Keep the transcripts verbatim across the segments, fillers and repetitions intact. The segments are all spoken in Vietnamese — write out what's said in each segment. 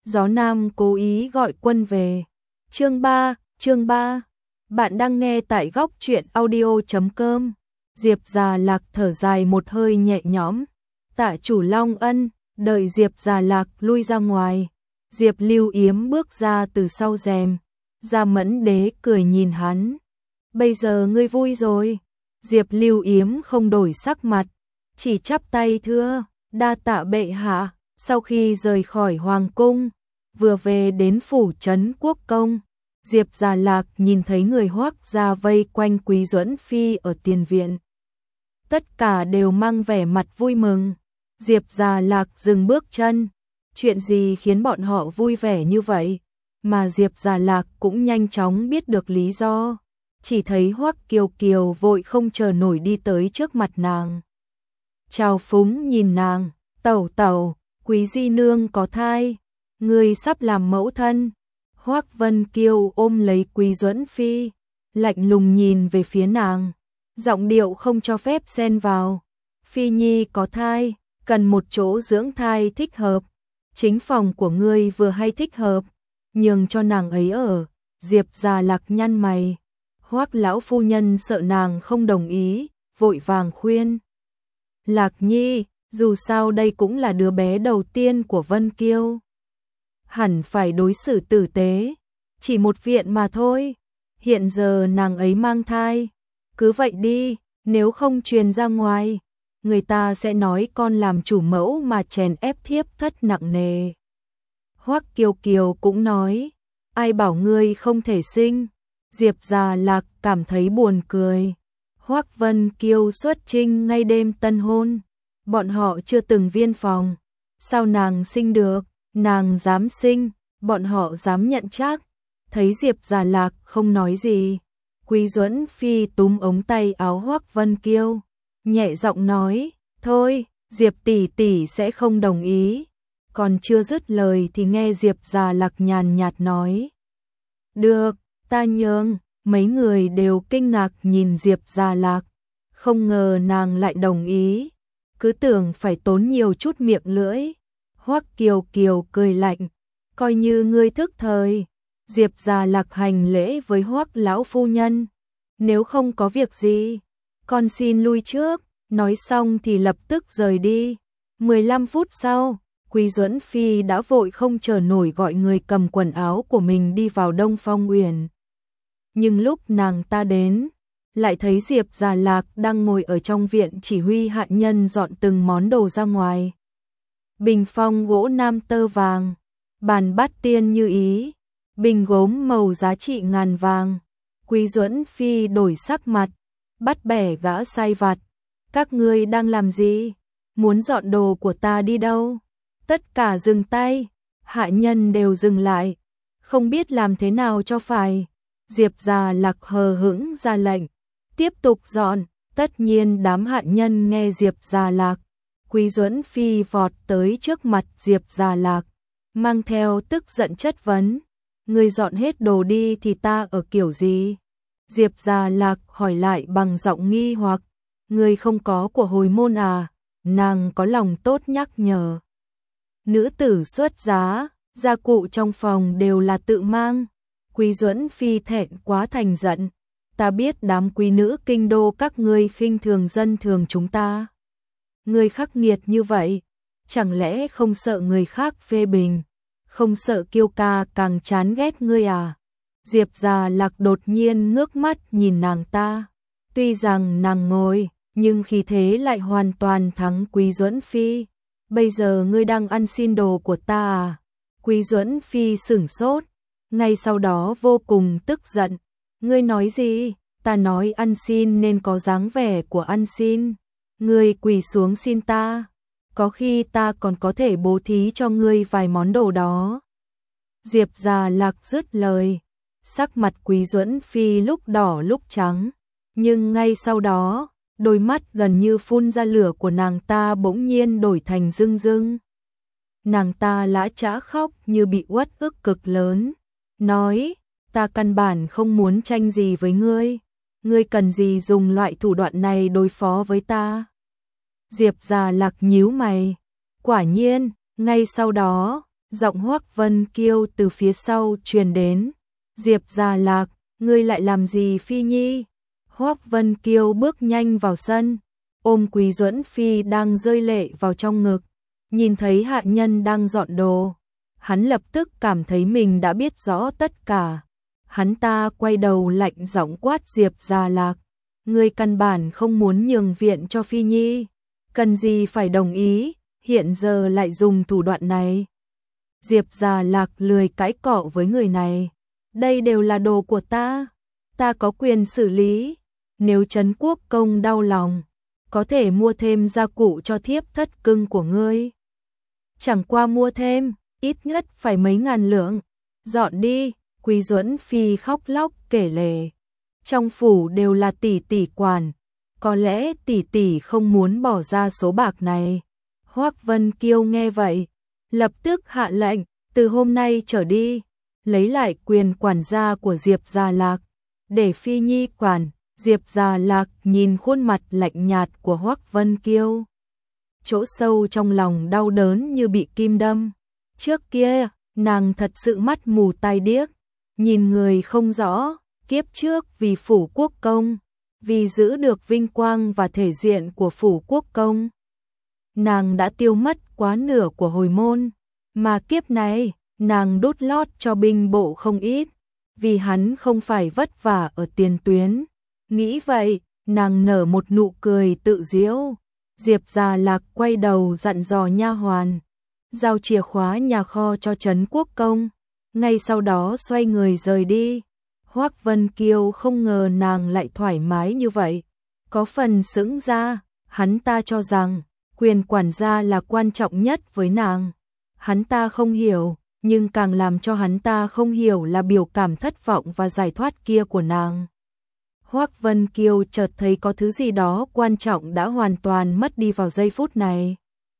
Gió Nam cố ý gọi quân về. Chương ba, chương ba. Bạn đang nghe tại góc truyện audio chấm com. Diệp Già Lạc thở dài một hơi nhẹ nhõm. Tạ chủ Long Ân, đợi Diệp Già Lạc lui ra ngoài. Diệp Lưu Yếm bước ra từ sau rèm. Gia Mẫn Đế cười nhìn hắn. Bây giờ ngươi vui rồi. Diệp Lưu Yếm không đổi sắc mặt, chỉ chắp tay thưa, đa tạ bệ hạ. Sau khi rời khỏi hoàng cung, vừa về đến phủ trấn quốc công, Diệp Già Lạc nhìn thấy người Hoắc gia vây quanh Quý Duẫn Phi ở tiền viện. Tất cả đều mang vẻ mặt vui mừng. Diệp Già Lạc dừng bước chân. Chuyện gì khiến bọn họ vui vẻ như vậy? Mà Diệp Già Lạc cũng nhanh chóng biết được lý do. Chỉ thấy Hoắc Kiều Kiều vội không chờ nổi đi tới trước mặt nàng. Chào phúng nhìn nàng, tẩu tẩu, Quý di nương có thai, người sắp làm mẫu thân. Hoắc Vân Kiều ôm lấy Quý Duẫn Phi, lạnh lùng nhìn về phía nàng, giọng điệu không cho phép xen vào. Phi nhi có thai, cần một chỗ dưỡng thai thích hợp, chính phòng của ngươi vừa hay thích hợp, nhường cho nàng ấy ở. Diệp Già Lạc nhăn mày. Hoắc lão phu nhân sợ nàng không đồng ý, vội vàng khuyên. Lạc nhi, dù sao đây cũng là đứa bé đầu tiên của Vân Kiêu, hẳn phải đối xử tử tế, chỉ một viện mà thôi. Hiện giờ nàng ấy mang thai, cứ vậy đi, nếu không truyền ra ngoài, người ta sẽ nói con làm chủ mẫu mà chèn ép thiếp thất nặng nề. Hoắc Kiều Kiều cũng nói, ai bảo ngươi không thể sinh. Diệp Già Lạc cảm thấy buồn cười. Hoắc Vân Kiêu xuất trinh ngay đêm tân hôn, bọn họ chưa từng viên phòng, sao nàng sinh được? Nàng dám sinh, bọn họ dám nhận chắc. Thấy Diệp Già Lạc không nói gì, Quý Duẫn Phi túm ống tay áo Hoắc Vân Kiêu, nhẹ giọng nói, thôi, Diệp tỷ tỷ sẽ không đồng ý. Còn chưa dứt lời thì nghe Diệp Già Lạc nhàn nhạt nói, được, ta nhường. Mấy người đều kinh ngạc nhìn Diệp Già Lạc, không ngờ nàng lại đồng ý, cứ tưởng phải tốn nhiều chút miệng lưỡi. Hoắc Kiều Kiều cười lạnh, coi như ngươi thức thời. Diệp Già Lạc hành lễ với Hoắc lão phu nhân, nếu không có việc gì, con xin lui trước. Nói xong thì lập tức rời đi. mười lăm phút sau, Quý Duẫn Phi đã vội không chờ nổi gọi người cầm quần áo của mình đi vào Đông Phong Uyển. Nhưng lúc nàng ta đến, lại thấy Diệp Già Lạc đang ngồi ở trong viện chỉ huy hạ nhân dọn từng món đồ ra ngoài. Bình phong gỗ nam tơ vàng, bàn bát tiên như ý, bình gốm màu giá trị ngàn vàng. Quý Duẫn Phi đổi sắc mặt, bắt bẻ gã sai vặt. Các ngươi đang làm gì? Muốn dọn đồ của ta đi đâu? Tất cả dừng tay, hạ nhân đều dừng lại, không biết làm thế nào cho phải. Diệp Già Lạc hờ hững ra lệnh, tiếp tục dọn. Tất nhiên đám hạ nhân nghe Diệp Già Lạc. Quý Duẫn Phi vọt tới trước mặt Diệp Già Lạc, mang theo tức giận chất vấn, ngươi dọn hết đồ đi thì ta ở kiểu gì? Diệp Già Lạc hỏi lại bằng giọng nghi hoặc, ngươi không có của hồi môn à? Nàng có lòng tốt nhắc nhở. Nữ tử xuất giá, gia cụ trong phòng đều là tự mang. Quý Duẫn Phi thẹn quá thành giận, ta biết đám quý nữ kinh đô các ngươi khinh thường dân thường chúng ta. Ngươi khắc nghiệt như vậy, chẳng lẽ không sợ người khác phê bình, không sợ Kiêu ca càng chán ghét ngươi à? Diệp Già Lạc đột nhiên ngước mắt nhìn nàng ta, tuy rằng nàng ngồi, nhưng khí thế lại hoàn toàn thắng Quý Duẫn Phi. Bây giờ ngươi đang ăn xin đồ của ta à? Quý Duẫn Phi sửng sốt, ngay sau đó vô cùng tức giận. Ngươi nói gì? Ta nói ăn xin nên có dáng vẻ của ăn xin. Ngươi quỳ xuống xin ta, có khi ta còn có thể bố thí cho ngươi vài món đồ đó. Diệp Già Lạc dứt lời, sắc mặt Quý Duẫn Phi lúc đỏ lúc trắng, nhưng ngay sau đó, đôi mắt gần như phun ra lửa của nàng ta bỗng nhiên đổi thành rưng rưng. Nàng ta lã chã khóc như bị uất ức cực lớn, nói, ta căn bản không muốn tranh gì với ngươi, ngươi cần gì dùng loại thủ đoạn này đối phó với ta? Diệp Già Lạc nhíu mày, quả nhiên, ngay sau đó, Giọng Hoắc Vân Kiêu từ phía sau truyền đến. Diệp Gia Lạc, ngươi lại làm gì Phi Nhi? Hoắc Vân Kiêu bước nhanh vào sân, ôm Quý Duẫn Phi đang rơi lệ vào trong ngực, nhìn thấy hạ nhân đang dọn đồ. Hắn lập tức cảm thấy mình đã biết rõ tất cả. Hắn ta quay đầu lạnh giọng quát Diệp Gia Lạc. Ngươi căn bản không muốn nhường viện cho Phi Nhi. Cần gì phải đồng ý, hiện giờ lại dùng thủ đoạn này. Diệp Gia Lạc lười cãi cọ với người này. Đây đều là đồ của ta. Ta có quyền xử lý. Nếu Trấn Quốc Công đau lòng, có thể mua thêm gia cụ cho thiếp thất cưng của ngươi. Chẳng qua mua thêm, ít nhất phải mấy ngàn lượng. Dọn đi, Quý Duẫn Phi khóc lóc kể lể. Trong phủ đều là tỷ tỷ quản, có lẽ tỷ tỷ không muốn bỏ ra số bạc này. Hoắc Vân Kiêu nghe vậy, lập tức hạ lệnh, từ hôm nay trở đi, lấy lại quyền quản gia của Diệp Gia Lạc, để Phi Nhi quản. Diệp Gia Lạc nhìn khuôn mặt lạnh nhạt của Hoắc Vân Kiêu, chỗ sâu trong lòng đau đớn như bị kim đâm. Trước kia, nàng thật sự mắt mù tai điếc, nhìn người không rõ. Kiếp trước vì phủ quốc công, vì giữ được vinh quang và thể diện của phủ quốc công, nàng đã tiêu mất quá nửa của hồi môn, mà kiếp này, nàng đút lót cho binh bộ không ít, vì hắn không phải vất vả ở tiền tuyến. Nghĩ vậy, nàng nở một nụ cười tự giễu. Diệp Gia Lạc quay đầu dặn dò nha hoàn, giao chìa khóa nhà kho cho Trấn Quốc Công, ngay sau đó xoay người rời đi. Hoắc Vân Kiêu không ngờ nàng lại thoải mái như vậy, có phần sững ra. Hắn ta cho rằng quyền quản gia là quan trọng nhất với nàng. Hắn ta không hiểu, nhưng càng làm cho hắn ta không hiểu là biểu cảm thất vọng và giải thoát kia của nàng. Hoắc Vân Kiêu chợt thấy có thứ gì đó quan trọng đã hoàn toàn mất đi vào giây phút này.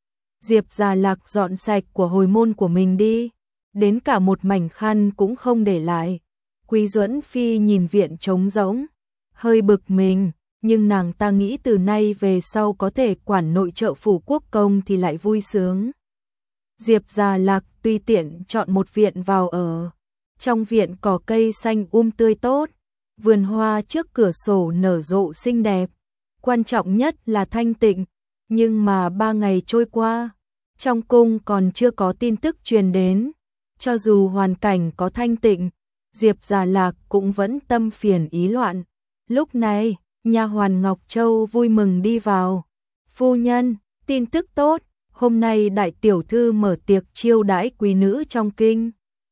Diệp Gia Lạc dọn sạch của hồi môn của mình đi, đến cả một mảnh khăn cũng không để lại. Quý Duẫn Phi nhìn viện trống rỗng, hơi bực mình, nhưng nàng ta nghĩ từ nay về sau có thể quản nội trợ phủ quốc công thì lại vui sướng. Diệp Gia Lạc tùy tiện chọn một viện vào ở. Trong viện cỏ cây xanh um tươi tốt, vườn hoa trước cửa sổ nở rộ xinh đẹp. Quan trọng nhất là thanh tịnh, nhưng mà ba ngày trôi qua, trong cung còn chưa có tin tức truyền đến. Cho dù hoàn cảnh có thanh tịnh, Diệp Gia Lạc cũng vẫn tâm phiền ý loạn. Lúc này, nha hoàn Ngọc Châu vui mừng đi vào. Phu nhân, tin tức tốt, hôm nay đại tiểu thư mở tiệc chiêu đãi quý nữ trong kinh.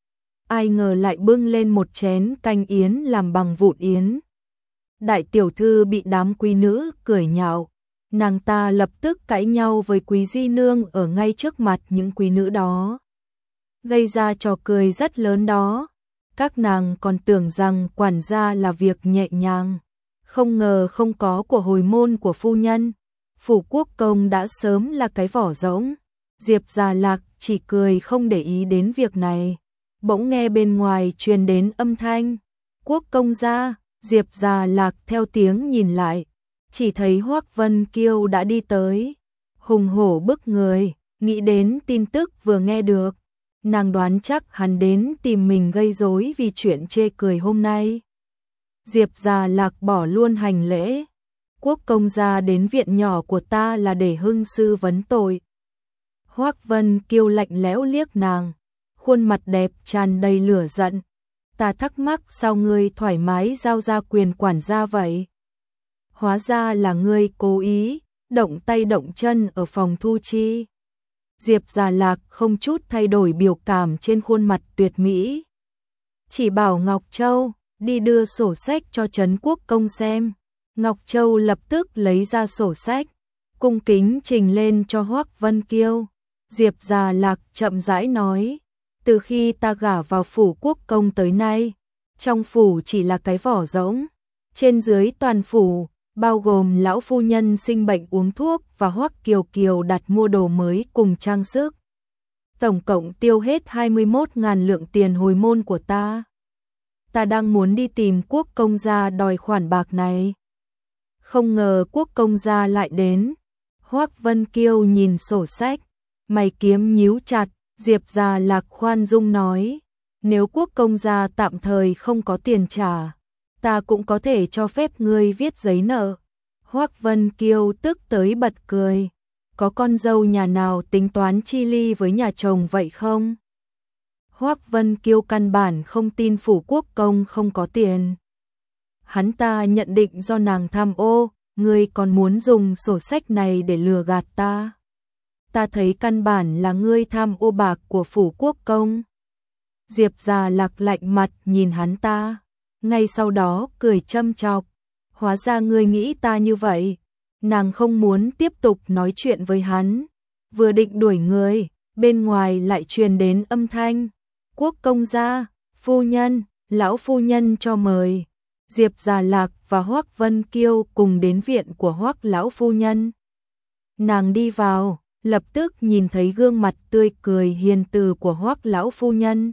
Ai ngờ lại bưng lên một chén canh yến làm bằng vụn yến. Đại tiểu thư bị đám quý nữ cười nhạo, nàng ta lập tức cãi nhau với quý di nương ở ngay trước mặt những quý nữ đó, gây ra trò cười rất lớn đó. Các nàng còn tưởng rằng quản gia là việc nhẹ nhàng, không ngờ không có của hồi môn của phu nhân, phủ quốc công đã sớm là cái vỏ rỗng. Diệp Gia Lạc chỉ cười không để ý đến việc này. Bỗng nghe bên ngoài truyền đến âm thanh, quốc công gia. Diệp Gia Lạc theo tiếng nhìn lại, chỉ thấy Hoắc Vân Kiêu đã đi tới, hùng hổ bức người. Nghĩ đến tin tức vừa nghe được, nàng đoán chắc hắn đến tìm mình gây rối vì chuyện chê cười hôm nay. Diệp Gia Lạc bỏ luôn hành lễ. Quốc công gia đến viện nhỏ của ta là để hưng sư vấn tội. Hoắc Vân Kiêu lạnh lẽo liếc nàng, khuôn mặt đẹp tràn đầy lửa giận. Ta thắc mắc sao ngươi thoải mái giao ra quyền quản gia vậy? Hóa ra là ngươi cố ý, động tay động chân ở phòng thu chi. Diệp Gia Lạc không chút thay đổi biểu cảm trên khuôn mặt tuyệt mỹ. Chỉ bảo Ngọc Châu đi đưa sổ sách cho Trấn Quốc công xem. Ngọc Châu lập tức lấy ra sổ sách, cung kính trình lên cho Hoắc Vân Kiêu. Diệp Gia Lạc chậm rãi nói, từ khi ta gả vào phủ quốc công tới nay, trong phủ chỉ là cái vỏ rỗng. Trên dưới toàn phủ, bao gồm lão phu nhân sinh bệnh uống thuốc và Hoắc Kiều Kiều đặt mua đồ mới cùng trang sức. Tổng cộng tiêu hết hai mươi mốt ngàn lượng tiền hồi môn của ta. Ta đang muốn đi tìm quốc công gia đòi khoản bạc này. Không ngờ quốc công gia lại đến. Hoắc Vân Kiêu nhìn sổ sách, mày kiếm nhíu chặt, Diệp Gia Lạc khoan dung nói, nếu quốc công gia tạm thời không có tiền trả, ta cũng có thể cho phép ngươi viết giấy nợ. Hoắc Vân Kiêu tức tới bật cười, có con dâu nhà nào tính toán chi ly với nhà chồng vậy không? Hoắc Vân Kiêu căn bản không tin phủ quốc công không có tiền. Hắn ta nhận định do nàng tham ô, ngươi còn muốn dùng sổ sách này để lừa gạt ta. Ta thấy căn bản là ngươi tham ô bạc của phủ quốc công. Diệp Gia Lạc lạnh mặt nhìn hắn ta, ngay sau đó cười châm chọc, hóa ra ngươi nghĩ ta như vậy. Nàng không muốn tiếp tục nói chuyện với hắn, vừa định đuổi người, bên ngoài lại truyền đến âm thanh, quốc công gia, phu nhân, lão phu nhân cho mời. Diệp Gia Lạc và Hoắc Vân Kiêu cùng đến viện của Hoắc lão phu nhân. Nàng đi vào, lập tức nhìn thấy gương mặt tươi cười hiền từ của Hoắc lão phu nhân.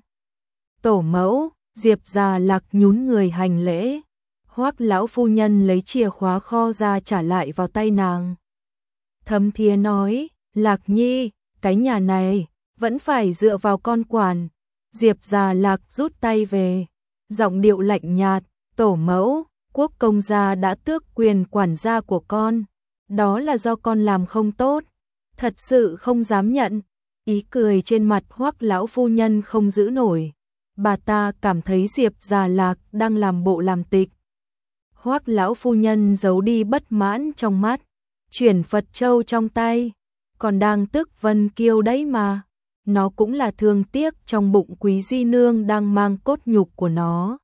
Tổ mẫu, Diệp Gia Lạc nhún người hành lễ. Hoắc lão phu nhân lấy chìa khóa kho ra trả lại vào tay nàng. Thấm thía nói, Lạc Nhi, cái nhà này vẫn phải dựa vào con quản. Diệp Gia Lạc rút tay về, giọng điệu lạnh nhạt, tổ mẫu, quốc công gia đã tước quyền quản gia của con, đó là do con làm không tốt, thật sự không dám nhận. Ý cười trên mặt Hoắc lão phu nhân không giữ nổi, bà ta cảm thấy Diệp Gia Lạc đang làm bộ làm tịch. Hoắc lão phu nhân giấu đi bất mãn trong mắt, chuyển Phật châu trong tay, còn đang tức Vân Kiêu đấy mà, nó cũng là thương tiếc trong bụng Quý di nương đang mang cốt nhục của nó.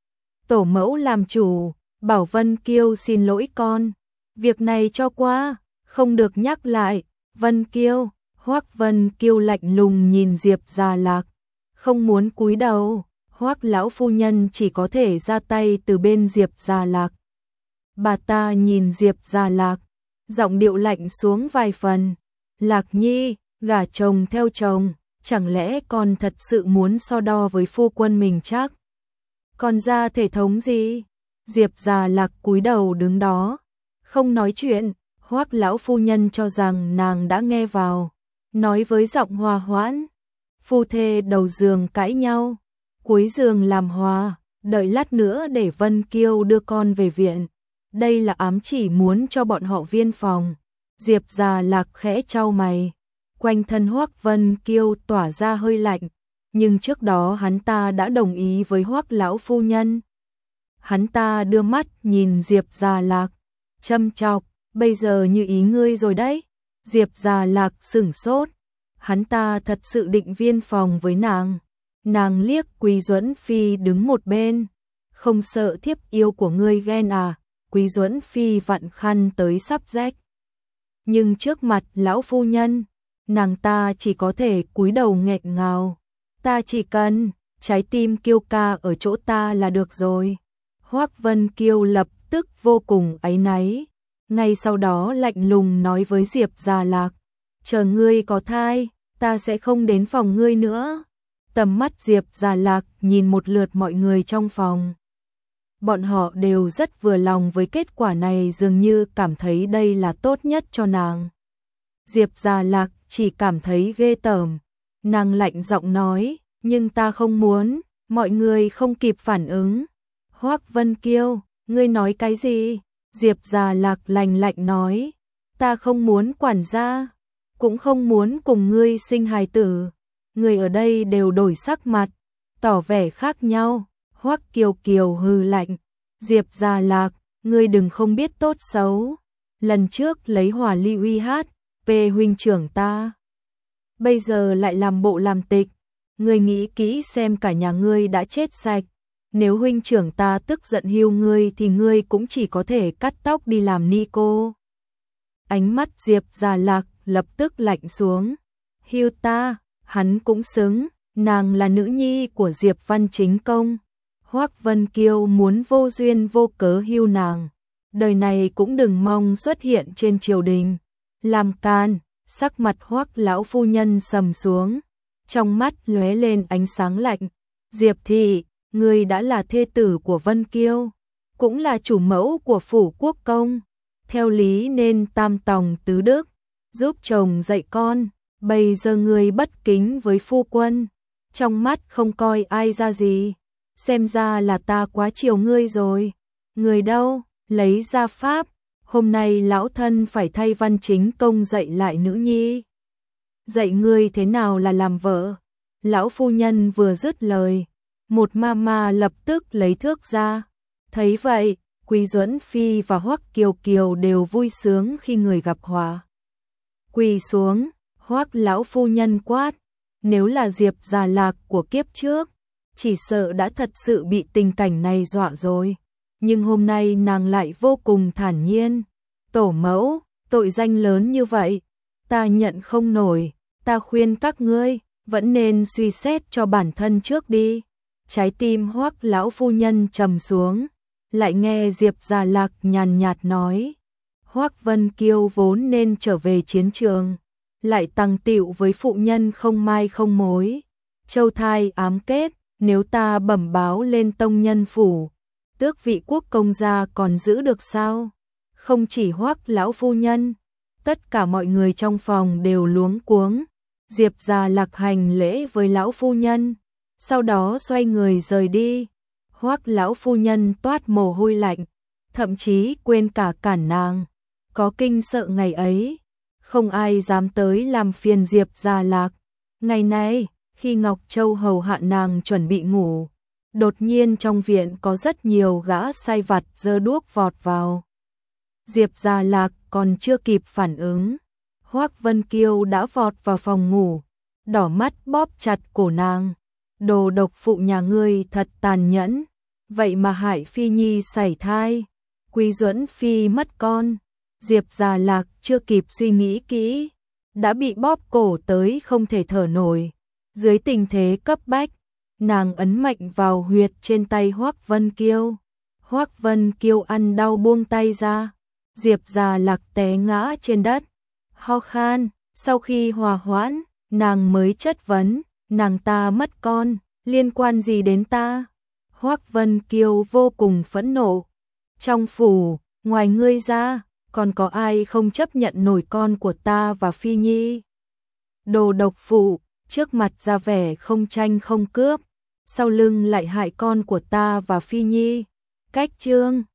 Tổ mẫu làm chủ, bảo Vân Kiêu xin lỗi con, việc này cho qua, không được nhắc lại. Vân Kiêu, Hoắc Vân Kiêu lạnh lùng nhìn Diệp Gia Lạc, không muốn cúi đầu. Hoắc lão phu nhân chỉ có thể ra tay từ bên Diệp Gia Lạc. Bà ta nhìn Diệp Gia Lạc, giọng điệu lạnh xuống vài phần. Lạc Nhi, gả chồng theo chồng, chẳng lẽ con thật sự muốn so đo với phu quân mình chắc? Còn ra thể thống gì? Diệp Gia Lạc cúi đầu đứng đó, không nói chuyện. Hoắc lão phu nhân cho rằng nàng đã nghe vào, nói với giọng hòa hoãn. Phu thê đầu giường cãi nhau, cuối giường làm hòa, đợi lát nữa để Vân Kiêu đưa con về viện. Đây là ám chỉ muốn cho bọn họ viên phòng. Diệp Gia Lạc khẽ chau mày, quanh thân Hoắc Vân Kiêu tỏa ra hơi lạnh, nhưng trước đó hắn ta đã đồng ý với Hoắc lão phu nhân. Hắn ta đưa mắt nhìn Diệp Gia Lạc, châm chọc, bây giờ như ý ngươi rồi đấy. Diệp Gia Lạc sửng sốt, hắn ta thật sự định viên phòng với nàng. Nàng liếc Quý Duẫn Phi đứng một bên, không sợ thiếp yêu của ngươi ghen à? Quý Duẫn Phi vặn khăn tới sắp rách, nhưng trước mặt lão phu nhân, nàng ta chỉ có thể cúi đầu nghẹn ngào. Ta chỉ cần trái tim Kiêu ca ở chỗ ta là được rồi. Hoắc Vân Kiêu lập tức vô cùng áy náy, ngay sau đó lạnh lùng nói với Diệp Gia Lạc, chờ ngươi có thai, ta sẽ không đến phòng ngươi nữa. Tầm mắt Diệp Gia Lạc nhìn một lượt mọi người trong phòng. Bọn họ đều rất vừa lòng với kết quả này, dường như cảm thấy đây là tốt nhất cho nàng. Diệp Gia Lạc chỉ cảm thấy ghê tởm. Nàng lạnh giọng nói, nhưng ta không muốn. Mọi người không kịp phản ứng. Hoắc Vân Kiêu, ngươi nói cái gì? Diệp Gia Lạc lạnh lạnh nói, ta không muốn quản gia, cũng không muốn cùng ngươi sinh hài tử. Người ở đây đều đổi sắc mặt, tỏ vẻ khác nhau. Hoắc Kiều Kiều hừ lạnh, Diệp Gia Lạc, ngươi đừng không biết tốt xấu. Lần trước lấy hỏa ly uy hát, về huynh trưởng ta, bây giờ lại làm bộ làm tịch. Ngươi nghĩ kỹ xem cả nhà ngươi đã chết sạch. Nếu huynh trưởng ta tức giận hưu ngươi thì ngươi cũng chỉ có thể cắt tóc đi làm ni cô. Ánh mắt Diệp Gia Lạc lập tức lạnh xuống. Hưu ta, hắn cũng xứng, nàng là nữ nhi của Diệp Văn Chính Công. Hoắc Vân Kiêu muốn vô duyên vô cớ hưu nàng, đời này cũng đừng mong xuất hiện trên triều đình. Làm can, sắc mặt Hoắc lão phu nhân sầm xuống, trong mắt lóe lên ánh sáng lạnh. Diệp thị, ngươi đã là thê tử của Vân Kiêu, cũng là chủ mẫu của phủ quốc công, theo lý nên tam tòng tứ đức, giúp chồng dạy con, bây giờ ngươi bất kính với phu quân, trong mắt không coi ai ra gì, xem ra là ta quá chiều ngươi rồi. Người đâu, lấy ra pháp, hôm nay lão thân phải thay Văn Chính Công dạy lại nữ nhi. Dạy ngươi thế nào là làm vợ. Lão phu nhân vừa dứt lời, một ma ma lập tức lấy thước ra. Thấy vậy, Quý Duẫn Phi và Hoắc Kiều Kiều đều vui sướng khi người gặp họa. Quỳ xuống, Hoắc lão phu nhân quát, nếu là Diệp Già Lạc của kiếp trước, chỉ sợ đã thật sự bị tình cảnh này dọa rồi. Nhưng hôm nay nàng lại vô cùng thản nhiên. Tổ mẫu, tội danh lớn như vậy, ta nhận không nổi, ta khuyên các ngươi, vẫn nên suy xét cho bản thân trước đi. Trái tim Hoắc lão phu nhân trầm xuống, lại nghe Diệp Già Lạc nhàn nhạt nói, Hoắc Vân Kiêu vốn nên trở về chiến trường, lại tằng tịu với phụ nhân không mai không mối. Châu thai ám kết, nếu ta bẩm báo lên tông nhân phủ, tước vị quốc công gia còn giữ được sao? Không chỉ Hoắc lão phu nhân, tất cả mọi người trong phòng đều luống cuống. Diệp Già Lạc hành lễ với lão phu nhân, sau đó xoay người rời đi. Hoắc lão phu nhân toát mồ hôi lạnh, thậm chí quên cả cản nàng. Có kinh sợ ngày ấy, không ai dám tới làm phiền Diệp Già Lạc. Ngày nay, khi Ngọc Châu hầu hạ nàng chuẩn bị ngủ, đột nhiên trong viện có rất nhiều gã sai vặt giơ đuốc vọt vào. Diệp Già Lạc còn chưa kịp phản ứng, Hoắc Vân Kiêu đã vọt vào phòng ngủ, đỏ mắt bóp chặt cổ nàng. Đồ độc phụ nhà ngươi thật tàn nhẫn, vậy mà hại Phi Nhi sảy thai, Quý Duẫn Phi mất con. Diệp Già Lạc chưa kịp suy nghĩ kỹ, đã bị bóp cổ tới không thể thở nổi. Dưới tình thế cấp bách, nàng ấn mạnh vào huyệt trên tay Hoắc Vân Kiêu. Hoắc Vân Kiêu ăn đau buông tay ra, Diệp Già Lạc té ngã trên đất, ho khan. Sau khi hòa hoãn, nàng mới chất vấn, nàng ta mất con, liên quan gì đến ta? Hoắc Vân Kiêu vô cùng phẫn nộ. Trong phủ, ngoài ngươi ra, còn có ai không chấp nhận nổi con của ta và Phi Nhi? Đồ độc phụ, trước mặt ra vẻ không tranh không cướp, sau lưng lại hại con của ta và Phi Nhi. Cách chương